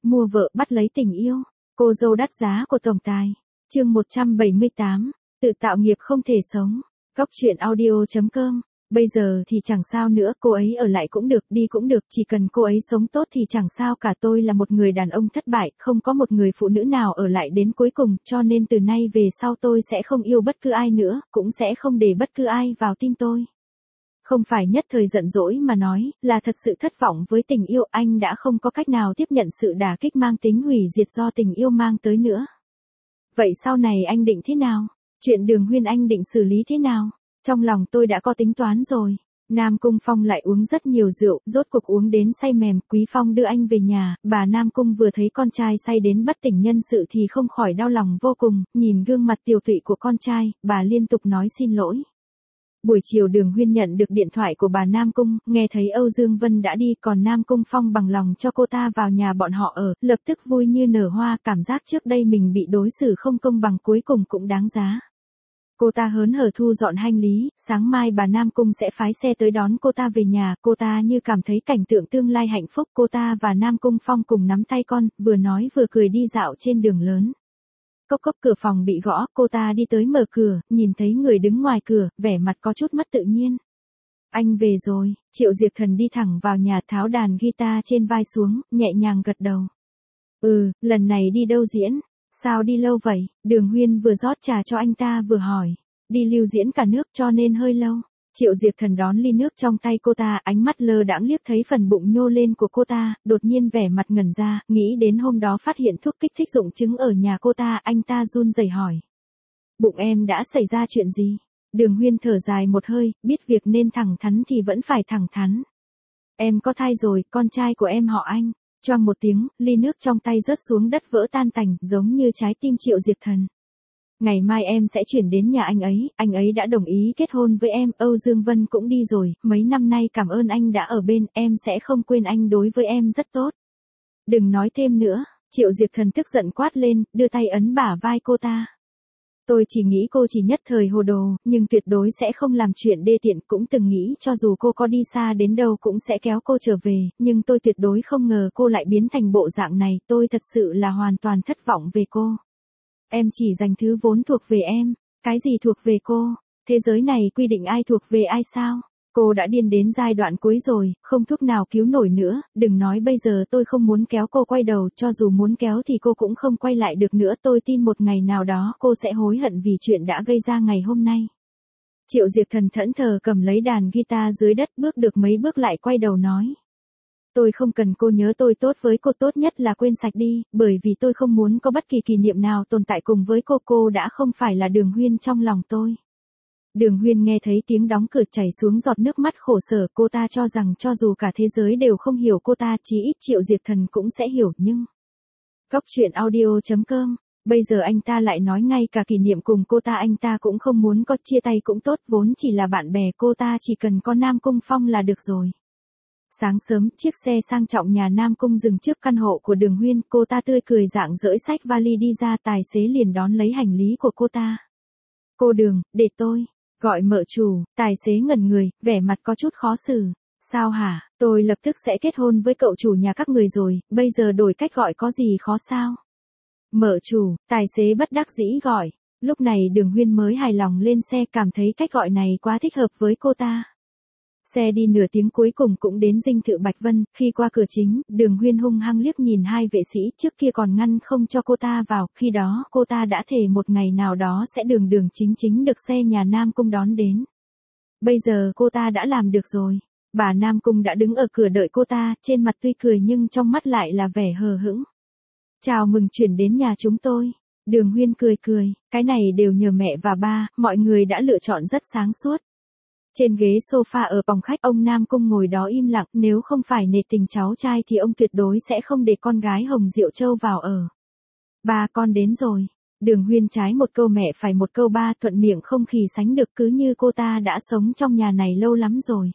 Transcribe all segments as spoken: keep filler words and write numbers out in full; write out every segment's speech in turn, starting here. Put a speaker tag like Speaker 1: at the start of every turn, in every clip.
Speaker 1: mua vợ bắt lấy tình yêu. Cô dâu đắt giá của tổng tài. Chương một trăm bảy mươi tám, tự tạo nghiệp không thể sống. Góc truyện audio chấm com. Bây giờ thì chẳng sao nữa, cô ấy ở lại cũng được, đi cũng được, chỉ cần cô ấy sống tốt thì chẳng sao cả. Tôi là một người đàn ông thất bại, không có một người phụ nữ nào ở lại đến cuối cùng, cho nên từ nay về sau tôi sẽ không yêu bất cứ ai nữa, cũng sẽ không để bất cứ ai vào tim tôi. Không phải nhất thời giận dỗi mà nói, là thật sự thất vọng với tình yêu, anh đã không có cách nào tiếp nhận sự đả kích mang tính hủy diệt do tình yêu mang tới nữa. Vậy sau này anh định thế nào? Chuyện Đường Huyên anh định xử lý thế nào? Trong lòng tôi đã có tính toán rồi. Nam Cung Phong lại uống rất nhiều rượu, rốt cuộc uống đến say mềm, Quý Phong đưa anh về nhà, bà Nam Cung vừa thấy con trai say đến bất tỉnh nhân sự thì không khỏi đau lòng vô cùng, nhìn gương mặt tiều tụy của con trai, bà liên tục nói xin lỗi. Buổi chiều Đường Huyên nhận được điện thoại của bà Nam Cung, nghe thấy Âu Dương Vân đã đi, còn Nam Cung Phong bằng lòng cho cô ta vào nhà bọn họ ở, lập tức vui như nở hoa, cảm giác trước đây mình bị đối xử không công bằng cuối cùng cũng đáng giá. Cô ta hớn hở thu dọn hành lý, sáng mai bà Nam Cung sẽ phái xe tới đón cô ta về nhà, cô ta như cảm thấy cảnh tượng tương lai hạnh phúc, cô ta và Nam Cung Phong cùng nắm tay con, vừa nói vừa cười đi dạo trên đường lớn. Cốc cốc cửa phòng bị gõ, cô ta đi tới mở cửa, nhìn thấy người đứng ngoài cửa, vẻ mặt có chút mất tự nhiên. Anh về rồi, Triệu Diệp Thần đi thẳng vào nhà tháo đàn guitar trên vai xuống, nhẹ nhàng gật đầu. Ừ, lần này đi đâu diễn? Sao đi lâu vậy? Đường Huyên vừa rót trà cho anh ta vừa hỏi. Đi lưu diễn cả nước cho nên hơi lâu. Triệu Diệp Thần đón ly nước trong tay cô ta, ánh mắt lơ đãng liếc thấy phần bụng nhô lên của cô ta, đột nhiên vẻ mặt ngẩn ra, nghĩ đến hôm đó phát hiện thuốc kích thích dụng chứng ở nhà cô ta, anh ta run rẩy hỏi. Bụng em đã xảy ra chuyện gì? Đường Huyên thở dài một hơi, biết việc nên thẳng thắn thì vẫn phải thẳng thắn. Em có thai rồi, con trai của em họ Anh. Choang một tiếng, ly nước trong tay rớt xuống đất vỡ tan tành, giống như trái tim Triệu Diệp Thần. Ngày mai em sẽ chuyển đến nhà anh ấy, anh ấy đã đồng ý kết hôn với em, Âu Dương Vân cũng đi rồi, mấy năm nay cảm ơn anh đã ở bên, em sẽ không quên anh đối với em rất tốt. Đừng nói thêm nữa, Triệu Diệp Thần tức giận quát lên, đưa tay ấn bả vai cô ta. Tôi chỉ nghĩ cô chỉ nhất thời hồ đồ, nhưng tuyệt đối sẽ không làm chuyện đê tiện, cũng từng nghĩ cho dù cô có đi xa đến đâu cũng sẽ kéo cô trở về, nhưng tôi tuyệt đối không ngờ cô lại biến thành bộ dạng này, tôi thật sự là hoàn toàn thất vọng về cô. Em chỉ dành thứ vốn thuộc về em, cái gì thuộc về cô? Thế giới này quy định ai thuộc về ai sao? Cô đã điên đến giai đoạn cuối rồi, không thuốc nào cứu nổi nữa, đừng nói bây giờ tôi không muốn kéo cô quay đầu, cho dù muốn kéo thì cô cũng không quay lại được nữa, tôi tin một ngày nào đó cô sẽ hối hận vì chuyện đã gây ra ngày hôm nay. Triệu Diệp Thần thẫn thờ cầm lấy đàn guitar dưới đất, bước được mấy bước lại quay đầu nói. Tôi không cần cô nhớ tôi tốt với cô, tốt nhất là quên sạch đi, bởi vì tôi không muốn có bất kỳ kỷ niệm nào tồn tại cùng với cô, cô đã không phải là Đường Huyên trong lòng tôi. Đường Huyên nghe thấy tiếng đóng cửa chảy xuống giọt nước mắt khổ sở, cô ta cho rằng cho dù cả thế giới đều không hiểu cô ta, chí ít Triệu Diệp Thần cũng sẽ hiểu, nhưng... Góc truyện audio chấm com, bây giờ anh ta lại nói ngay cả kỷ niệm cùng cô ta anh ta cũng không muốn có, chia tay cũng tốt, vốn chỉ là bạn bè, cô ta chỉ cần có Nam Cung Phong là được rồi. Sáng sớm, chiếc xe sang trọng nhà Nam Cung dừng trước căn hộ của Đường Huyên, cô ta tươi cười rạng rỡ xách vali đi ra, tài xế liền đón lấy hành lý của cô ta. Cô Đường, để tôi. Gọi mợ chủ, tài xế ngẩn người, vẻ mặt có chút khó xử. Sao hả, tôi lập tức sẽ kết hôn với cậu chủ nhà các người rồi, bây giờ đổi cách gọi có gì khó sao? Mợ chủ, tài xế bất đắc dĩ gọi. Lúc này Đường Huyên mới hài lòng lên xe, cảm thấy cách gọi này quá thích hợp với cô ta. Xe đi nửa tiếng cuối cùng cũng đến dinh thự Bạch Vân, khi qua cửa chính, Đường Huyên hung hăng liếc nhìn hai vệ sĩ trước kia còn ngăn không cho cô ta vào, khi đó cô ta đã thề một ngày nào đó sẽ đường đường chính chính được xe nhà Nam Cung đón đến. Bây giờ cô ta đã làm được rồi, bà Nam Cung đã đứng ở cửa đợi cô ta, trên mặt tuy cười nhưng trong mắt lại là vẻ hờ hững. Chào mừng chuyển đến nhà chúng tôi. Đường Huyên cười cười, cái này đều nhờ mẹ và ba, mọi người đã lựa chọn rất sáng suốt. Trên ghế sofa ở phòng khách, ông Nam Cung ngồi đó im lặng, nếu không phải nể tình cháu trai thì ông tuyệt đối sẽ không để con gái Hồng Diệu Châu vào ở. Ba con đến rồi. Đường Huyên trái một câu mẹ phải một câu ba, thuận miệng không khì sánh được, cứ như cô ta đã sống trong nhà này lâu lắm rồi.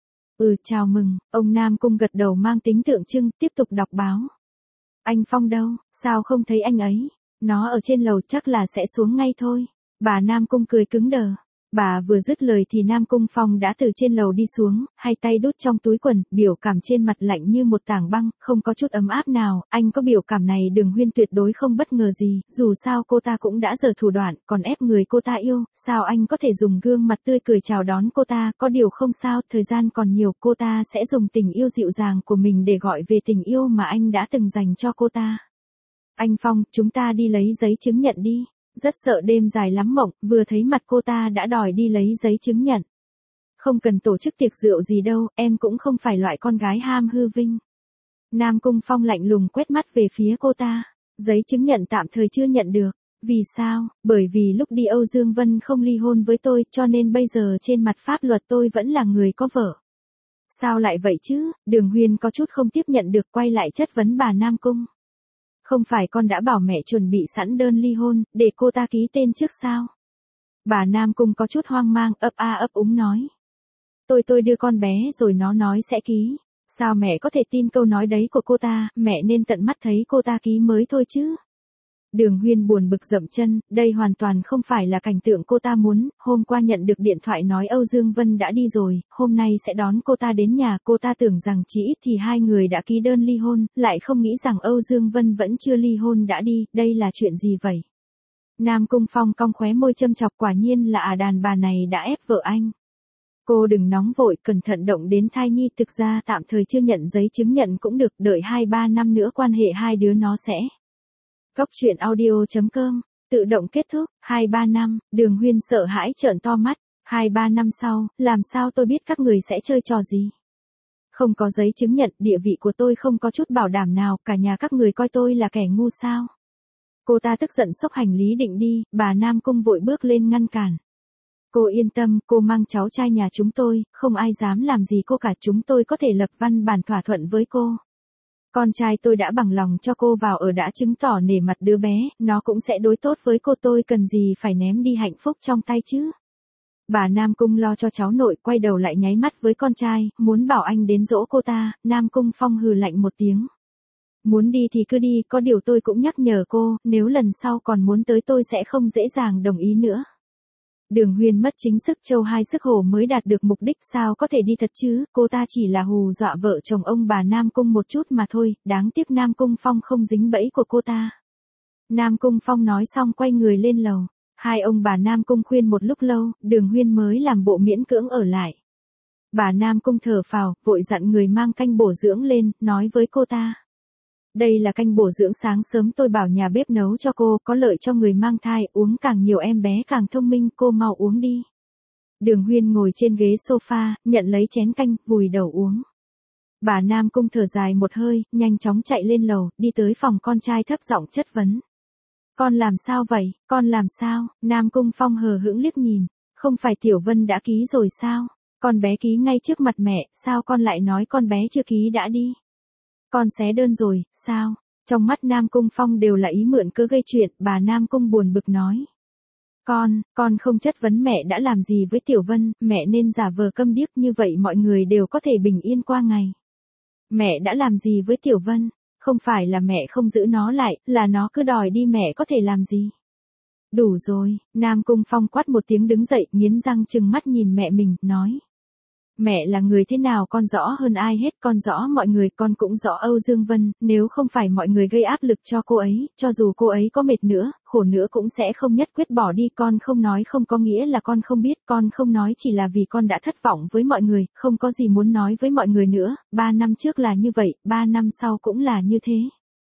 Speaker 1: Ừ, chào mừng, ông Nam Cung gật đầu mang tính tượng trưng, tiếp tục đọc báo. Anh Phong đâu, sao không thấy anh ấy? Nó ở trên lầu, chắc là sẽ xuống ngay thôi. Bà Nam Cung cười cứng đờ. Bà vừa dứt lời thì Nam Cung Phong đã từ trên lầu đi xuống, hai tay đút trong túi quần, biểu cảm trên mặt lạnh như một tảng băng, không có chút ấm áp nào. Anh có biểu cảm này Đường Huyên tuyệt đối không bất ngờ gì, dù sao cô ta cũng đã giở thủ đoạn, còn ép người cô ta yêu, sao anh có thể dùng gương mặt tươi cười chào đón cô ta, có điều không sao, thời gian còn nhiều, cô ta sẽ dùng tình yêu dịu dàng của mình để gọi về tình yêu mà anh đã từng dành cho cô ta. Anh Phong, chúng ta đi lấy giấy chứng nhận đi. Rất sợ đêm dài lắm mộng, vừa thấy mặt cô ta đã đòi đi lấy giấy chứng nhận. Không cần tổ chức tiệc rượu gì đâu, em cũng không phải loại con gái ham hư vinh. Nam Cung Phong lạnh lùng quét mắt về phía cô ta. Giấy chứng nhận tạm thời chưa nhận được. Vì sao? Bởi vì lúc đi Âu Dương Vân không ly hôn với tôi, cho nên bây giờ trên mặt pháp luật tôi vẫn là người có vợ. Sao lại vậy chứ? Đường Huyên có chút không tiếp nhận được, quay lại chất vấn bà Nam Cung. Không phải con đã bảo mẹ chuẩn bị sẵn đơn ly hôn, để cô ta ký tên trước sao? Bà Nam Cung có chút hoang mang, ấp a ấp úng nói. Tôi tôi đưa con bé rồi nó nói sẽ ký. Sao mẹ có thể tin câu nói đấy của cô ta, mẹ nên tận mắt thấy cô ta ký mới thôi chứ. Đường Huyên buồn bực dậm chân, đây hoàn toàn không phải là cảnh tượng cô ta muốn, hôm qua nhận được điện thoại nói Âu Dương Vân đã đi rồi, hôm nay sẽ đón cô ta đến nhà, cô ta tưởng rằng chỉ ít thì hai người đã ký đơn ly hôn, lại không nghĩ rằng Âu Dương Vân vẫn chưa ly hôn đã đi, đây là chuyện gì vậy? Nam Cung Phong cong khóe môi châm chọc, quả nhiên là à đàn bà này đã ép vợ anh. Cô đừng nóng vội, cẩn thận động đến thai nhi, thực ra tạm thời chưa nhận giấy chứng nhận cũng được, đợi hai ba năm nữa quan hệ hai đứa nó sẽ. Góc truyện audio chấm com, tự động kết thúc, hai ba năm, Đường Huyên sợ hãi trợn to mắt, hai ba năm sau, làm sao tôi biết các người sẽ chơi trò gì? Không có giấy chứng nhận, địa vị của tôi không có chút bảo đảm nào, cả nhà các người coi tôi là kẻ ngu sao? Cô ta tức giận xốc hành lý định đi, bà Nam Cung vội bước lên ngăn cản. Cô yên tâm, cô mang cháu trai nhà chúng tôi, không ai dám làm gì cô cả, chúng tôi có thể lập văn bản thỏa thuận với cô. Con trai tôi đã bằng lòng cho cô vào ở, đã chứng tỏ nể mặt đứa bé, nó cũng sẽ đối tốt với cô, tôi cần gì phải ném đi hạnh phúc trong tay chứ. Bà Nam Cung lo cho cháu nội, quay đầu lại nháy mắt với con trai, muốn bảo anh đến dỗ cô ta. Nam Cung Phong hừ lạnh một tiếng. Muốn đi thì cứ đi, có điều tôi cũng nhắc nhở cô, nếu lần sau còn muốn tới tôi sẽ không dễ dàng đồng ý nữa. Đường Huyên mất chính sức châu hai sức hổ mới đạt được mục đích, sao có thể đi thật chứ, cô ta chỉ là hù dọa vợ chồng ông bà Nam Cung một chút mà thôi, đáng tiếc Nam Cung Phong không dính bẫy của cô ta. Nam Cung Phong nói xong quay người lên lầu, hai ông bà Nam Cung khuyên một lúc lâu, Đường Huyên mới làm bộ miễn cưỡng ở lại. Bà Nam Cung thở phào, vội dặn người mang canh bổ dưỡng lên, nói với cô ta. Đây là canh bổ dưỡng sáng sớm tôi bảo nhà bếp nấu cho cô, có lợi cho người mang thai, uống càng nhiều em bé càng thông minh, cô mau uống đi. Đường Huyên ngồi trên ghế sofa, nhận lấy chén canh, vùi đầu uống. Bà Nam Cung thở dài một hơi, nhanh chóng chạy lên lầu, đi tới phòng con trai thấp giọng chất vấn. Con làm sao vậy, con làm sao? Nam Cung Phong hờ hững liếc nhìn, không phải Tiểu Vân đã ký rồi sao? Con bé ký ngay trước mặt mẹ, sao con lại nói con bé chưa ký đã đi? Con xé đơn rồi, sao? Trong mắt Nam Cung Phong đều là ý mượn cớ gây chuyện, bà Nam Cung buồn bực nói. Con, con không chất vấn mẹ đã làm gì với Tiểu Vân, mẹ nên giả vờ câm điếc, như vậy mọi người đều có thể bình yên qua ngày. Mẹ đã làm gì với Tiểu Vân? Không phải là mẹ không giữ nó lại, là nó cứ đòi đi, mẹ có thể làm gì? Đủ rồi, Nam Cung Phong quát một tiếng đứng dậy, nghiến răng trừng mắt nhìn mẹ mình, nói. Mẹ là người thế nào con rõ hơn ai hết, con rõ mọi người, con cũng rõ Âu Dương Vân, nếu không phải mọi người gây áp lực cho cô ấy, cho dù cô ấy có mệt nữa, khổ nữa cũng sẽ không nhất quyết bỏ đi, con không nói không có nghĩa là con không biết, con không nói chỉ là vì con đã thất vọng với mọi người, không có gì muốn nói với mọi người nữa, ba năm trước là như vậy, ba năm sau cũng là như thế.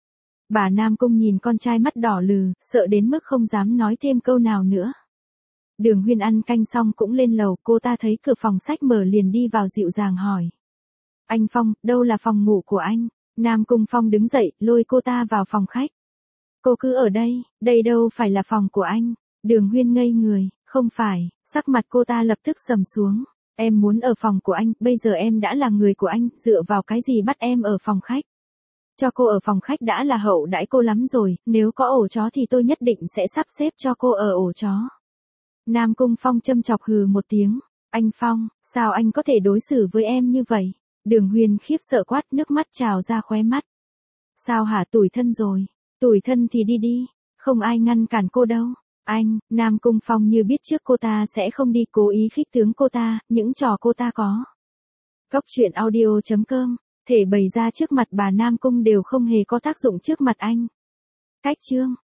Speaker 1: Bà Nam Cung nhìn con trai mắt đỏ lừ, sợ đến mức không dám nói thêm câu nào nữa. Đường Huyên ăn canh xong cũng lên lầu, cô ta thấy cửa phòng sách mở liền đi vào dịu dàng hỏi. Anh Phong, đâu là phòng ngủ của anh? Nam Cung Phong đứng dậy, lôi cô ta vào phòng khách. Cô cứ ở đây, đây đâu phải là phòng của anh. Đường Huyên ngây người, không phải, sắc mặt cô ta lập tức sầm xuống. Em muốn ở phòng của anh, bây giờ em đã là người của anh, dựa vào cái gì bắt em ở phòng khách? Cho cô ở phòng khách đã là hậu đãi cô lắm rồi, nếu có ổ chó thì tôi nhất định sẽ sắp xếp cho cô ở ổ chó. Nam Cung Phong châm chọc hừ một tiếng, anh Phong, sao anh có thể đối xử với em như vậy? Đường Huyên khiếp sợ quát, nước mắt trào ra khóe mắt. Sao hả, tủi thân rồi, tủi thân thì đi đi, không ai ngăn cản cô đâu. Anh, Nam Cung Phong như biết trước cô ta sẽ không đi cố ý khích tướng cô ta, những trò cô ta có. Góc truyện audio chấm com, thể bày ra trước mặt bà Nam Cung đều không hề có tác dụng trước mặt anh. Cách chương